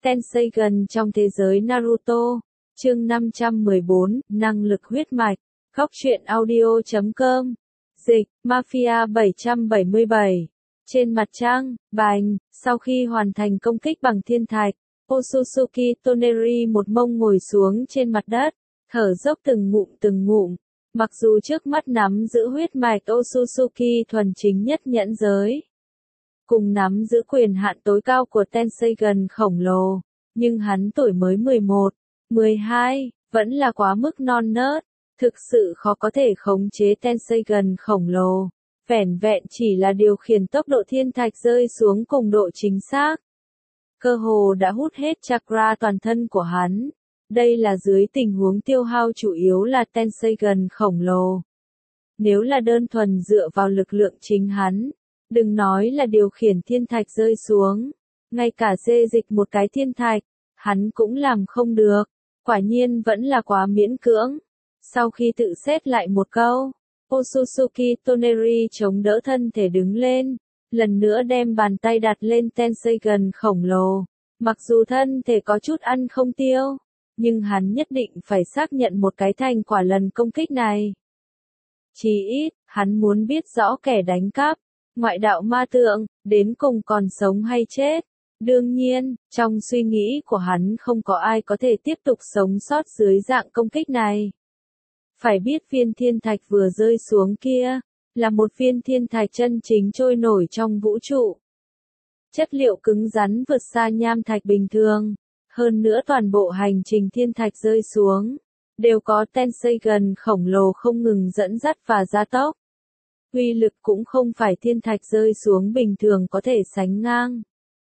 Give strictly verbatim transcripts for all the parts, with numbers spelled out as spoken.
Tenseigan trong thế giới Naruto. Chương năm trăm mười bốn, năng lực huyết mạch. Góc truyện audio chấm com. Dịch, Mafia bảy trăm bảy mươi bảy. Trên mặt trăng, bành, sau khi hoàn thành công kích bằng thiên thạch, Otsutsuki Toneri một mông ngồi xuống trên mặt đất, thở dốc từng ngụm từng ngụm. Mặc dù trước mắt nắm giữ huyết mạch Otsutsuki thuần chính nhất nhẫn giới, cùng nắm giữ quyền hạn tối cao của Tenseigan khổng lồ, nhưng hắn tuổi mới mười một, mười hai, vẫn là quá mức non nớt, thực sự khó có thể khống chế Tenseigan khổng lồ. Vẻn vẹn chỉ là điều khiển tốc độ thiên thạch rơi xuống cùng độ chính xác, cơ hồ đã hút hết chakra toàn thân của hắn. Đây là dưới tình huống tiêu hao chủ yếu là Tenseigan khổng lồ. Nếu là đơn thuần dựa vào lực lượng chính hắn, đừng nói là điều khiển thiên thạch rơi xuống, ngay cả xê dịch một cái thiên thạch, hắn cũng làm không được, quả nhiên vẫn là quá miễn cưỡng. Sau khi tự xét lại một câu, Otsutsuki Toneri chống đỡ thân thể đứng lên, lần nữa đem bàn tay đặt lên Tenseigan khổng lồ. Mặc dù thân thể có chút ăn không tiêu, nhưng hắn nhất định phải xác nhận một cái thành quả lần công kích này. Chí ít, hắn muốn biết rõ kẻ đánh cắp, ngoại đạo ma tượng, đến cùng còn sống hay chết. Đương nhiên, trong suy nghĩ của hắn không có ai có thể tiếp tục sống sót dưới dạng công kích này. Phải biết viên thiên thạch vừa rơi xuống kia, là một viên thiên thạch chân chính trôi nổi trong vũ trụ. Chất liệu cứng rắn vượt xa nham thạch bình thường. Hơn nữa toàn bộ hành trình thiên thạch rơi xuống, đều có Tenseigan khổng lồ không ngừng dẫn dắt và gia tốc. Uy lực cũng không phải thiên thạch rơi xuống bình thường có thể sánh ngang.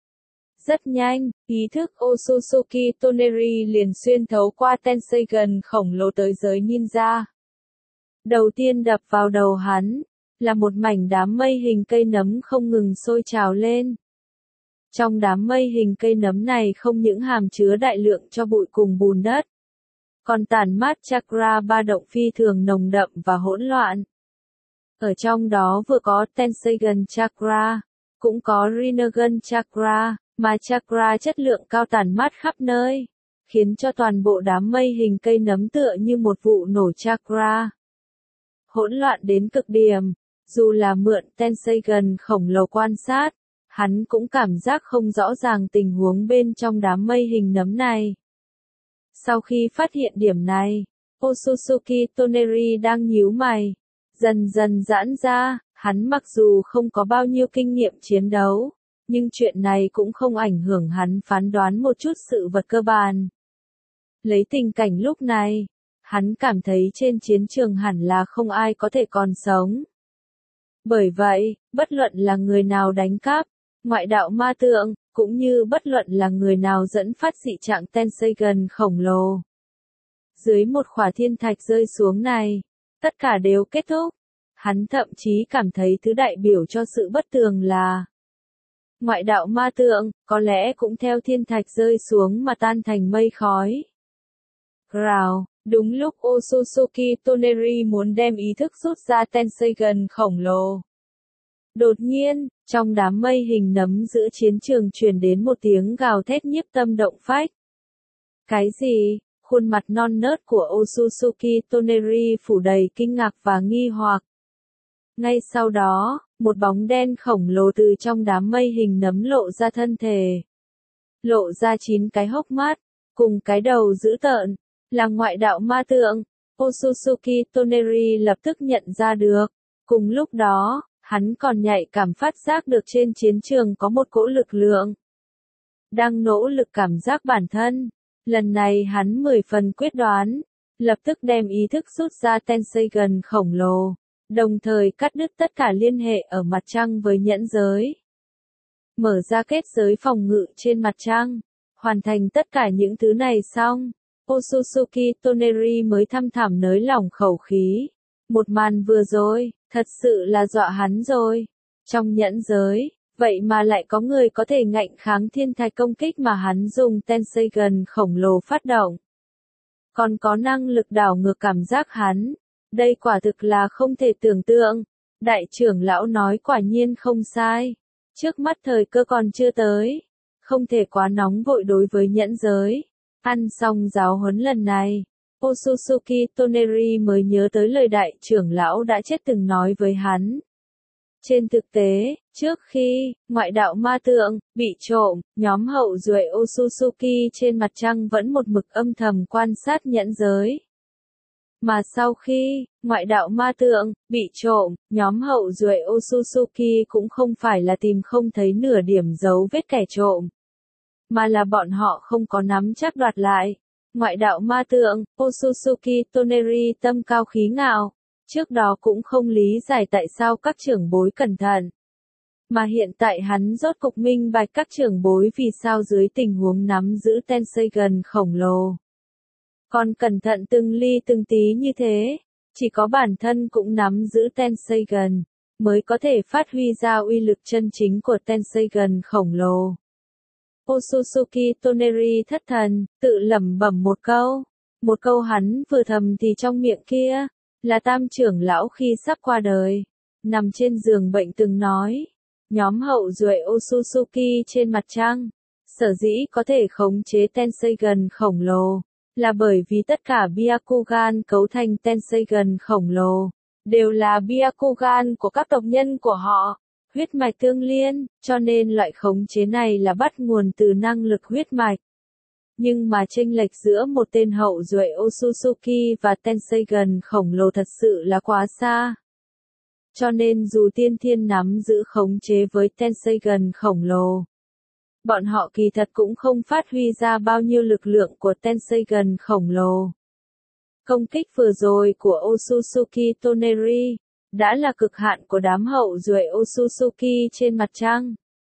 Rất nhanh, ý thức Otsutsuki Toneri liền xuyên thấu qua Tenseigan khổng lồ tới giới ninja. Đầu tiên đập vào đầu hắn, là một mảnh đám mây hình cây nấm không ngừng sôi trào lên. Trong đám mây hình cây nấm này không những hàm chứa đại lượng cho bụi cùng bùn đất, còn tản mát chakra ba động phi thường nồng đậm và hỗn loạn. Ở trong đó vừa có Tenseigan chakra, cũng có Rinnegan chakra, mà chakra chất lượng cao tản mát khắp nơi, khiến cho toàn bộ đám mây hình cây nấm tựa như một vụ nổ chakra. Hỗn loạn đến cực điểm, dù là mượn Tenseigan khổng lồ quan sát, hắn cũng cảm giác không rõ ràng tình huống bên trong đám mây hình nấm này. Sau khi phát hiện điểm này, Otsutsuki Toneri đang nhíu mày, dần dần giãn ra. Hắn mặc dù không có bao nhiêu kinh nghiệm chiến đấu, nhưng chuyện này cũng không ảnh hưởng hắn phán đoán một chút sự vật cơ bản. Lấy tình cảnh lúc này, hắn cảm thấy trên chiến trường hẳn là không ai có thể còn sống. Bởi vậy, bất luận là người nào đánh cắp, ngoại đạo ma tượng, cũng như bất luận là người nào dẫn phát dị trạng Tenseigan khổng lồ. Dưới một khỏa thiên thạch rơi xuống này, tất cả đều kết thúc. Hắn thậm chí cảm thấy thứ đại biểu cho sự bất tường là ngoại đạo ma tượng, có lẽ cũng theo thiên thạch rơi xuống mà tan thành mây khói. Rào, đúng lúc Otsutsuki Toneri muốn đem ý thức rút ra Tenseigan khổng lồ. Đột nhiên, trong đám mây hình nấm giữa chiến trường truyền đến một tiếng gào thét nhiếp tâm động phách. Cái gì? Khuôn mặt non nớt của Otsutsuki Toneri phủ đầy kinh ngạc và nghi hoặc. Ngay sau đó, một bóng đen khổng lồ từ trong đám mây hình nấm lộ ra thân thể. Lộ ra chín cái hốc mắt, cùng cái đầu dữ tợn, là ngoại đạo ma tượng. Otsutsuki Toneri lập tức nhận ra được. Cùng lúc đó, hắn còn nhạy cảm phát giác được trên chiến trường có một cỗ lực lượng đang nỗ lực cảm giác bản thân. Lần này hắn mười phần quyết đoán, lập tức đem ý thức rút ra Tenseigan khổng lồ, đồng thời cắt đứt tất cả liên hệ ở mặt trăng với nhẫn giới. Mở ra kết giới phòng ngự trên mặt trăng, hoàn thành tất cả những thứ này xong, Otsutsuki Toneri mới thăm thẳm nới lỏng khẩu khí. Một màn vừa rồi, thật sự là dọa hắn rồi. Trong nhẫn giới, vậy mà lại có người có thể ngạnh kháng thiên thạch công kích mà hắn dùng Tenseigan khổng lồ phát động. Còn có năng lực đảo ngược cảm giác hắn. Đây quả thực là không thể tưởng tượng. Đại trưởng lão nói quả nhiên không sai. Trước mắt thời cơ còn chưa tới. không thể quá nóng vội đối với nhẫn giới. Ăn xong giáo huấn lần này, Otsutsuki Toneri mới nhớ tới lời đại trưởng lão đã chết từng nói với hắn. Trên thực tế, trước khi ngoại đạo ma tượng bị trộm, nhóm hậu duệ Otsutsuki trên mặt trăng vẫn một mực âm thầm quan sát nhẫn giới. Mà sau khi ngoại đạo ma tượng bị trộm, nhóm hậu duệ Otsutsuki cũng không phải là tìm không thấy nửa điểm dấu vết kẻ trộm, mà là bọn họ không có nắm chắc đoạt lại. Ngoại đạo ma tượng, Otsutsuki Toneri tâm cao khí ngạo, trước đó cũng không lý giải tại sao các trưởng bối cẩn thận. Mà hiện tại hắn rốt cục minh bạch các trưởng bối vì sao dưới tình huống nắm giữ Tenseigan khổng lồ. Còn cẩn thận từng ly từng tí như thế, chỉ có bản thân cũng nắm giữ Tenseigan, mới có thể phát huy ra uy lực chân chính của Tenseigan khổng lồ. Otsutsuki Toneri thất thần, tự lẩm bẩm một câu. Một câu hắn vừa thầm thì trong miệng kia, là tam trưởng lão khi sắp qua đời, nằm trên giường bệnh từng nói. Nhóm hậu duệ Otsutsuki trên mặt trăng, sở dĩ có thể khống chế Tenseigan khổng lồ, là bởi vì tất cả Byakugan cấu thành Tenseigan khổng lồ, đều là Byakugan của các tộc nhân của họ. Huyết mạch tương liên, cho nên loại khống chế này là bắt nguồn từ năng lực huyết mạch. Nhưng mà chênh lệch giữa một tên hậu duệ Otsutsuki và Tenseigan khổng lồ thật sự là quá xa. Cho nên dù tiên thiên nắm giữ khống chế với Tenseigan khổng lồ, bọn họ kỳ thật cũng không phát huy ra bao nhiêu lực lượng của Tenseigan khổng lồ. Công kích vừa rồi của Otsutsuki Toneri đã là cực hạn của đám hậu duệ Otsutsuki trên mặt trăng.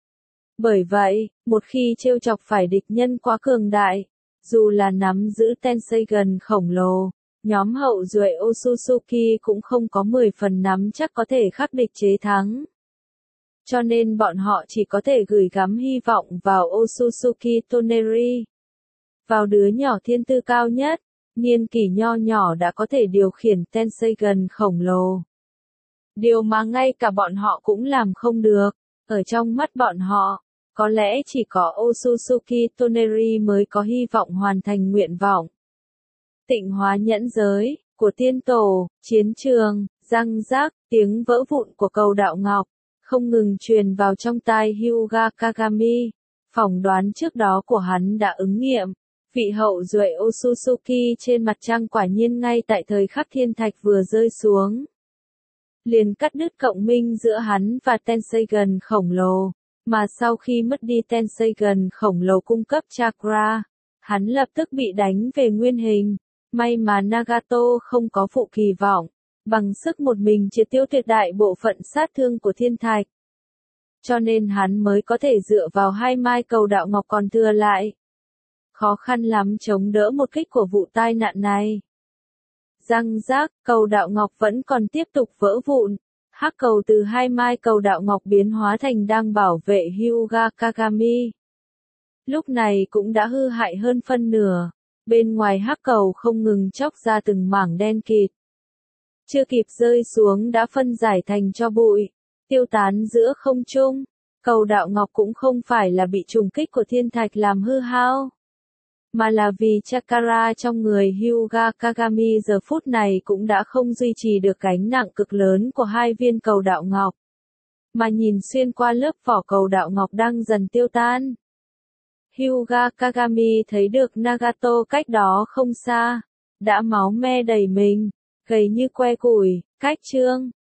Bởi vậy, một khi trêu chọc phải địch nhân quá cường đại, dù là nắm giữ Tenseigan khổng lồ, nhóm hậu duệ Otsutsuki cũng không có mười phần nắm chắc có thể khắc địch chế thắng. Cho nên bọn họ chỉ có thể gửi gắm hy vọng vào Otsutsuki Toneri. Vào đứa nhỏ thiên tư cao nhất, niên kỷ nho nhỏ đã có thể điều khiển Tenseigan khổng lồ. Điều mà ngay cả bọn họ cũng làm không được, ở trong mắt bọn họ, có lẽ chỉ có Otsutsuki Toneri mới có hy vọng hoàn thành nguyện vọng. Tịnh hóa nhẫn giới, của tiên tổ, chiến trường, răng rác, tiếng vỡ vụn của cầu đạo ngọc, không ngừng truyền vào trong tai Hyuga Kagami. Phỏng đoán trước đó của hắn đã ứng nghiệm. Vị hậu duệ Otsutsuki trên mặt trăng quả nhiên ngay tại thời khắc thiên thạch vừa rơi xuống, liền cắt đứt cộng minh giữa hắn và Tenseigan khổng lồ, mà sau khi mất đi Tenseigan khổng lồ cung cấp chakra, hắn lập tức bị đánh về nguyên hình. May mà Nagato không có phụ kỳ vọng, bằng sức một mình triệt tiêu tuyệt đại bộ phận sát thương của thiên thạch. Cho nên hắn mới có thể dựa vào hai mai cầu đạo ngọc còn thừa lại. Khó khăn lắm chống đỡ một kích của vụ tai nạn này. Răng rác, cầu đạo ngọc vẫn còn tiếp tục vỡ vụn. Hắc cầu từ hai mai cầu đạo ngọc biến hóa thành đang bảo vệ Hyuga Kagami. Lúc này cũng đã hư hại hơn phân nửa. Bên ngoài hắc cầu không ngừng chóc ra từng mảng đen kịt. Chưa kịp rơi xuống đã phân giải thành tro bụi, tiêu tán giữa không trung. Cầu đạo ngọc cũng không phải là bị trùng kích của thiên thạch làm hư hao, mà là vì chakra trong người Hyuga Kagami giờ phút này cũng đã không duy trì được gánh nặng cực lớn của hai viên cầu đạo ngọc, mà nhìn xuyên qua lớp vỏ cầu đạo ngọc đang dần tiêu tan. Hyuga Kagami thấy được Nagato cách đó không xa, đã máu me đầy mình, gầy như que củi, cách trương,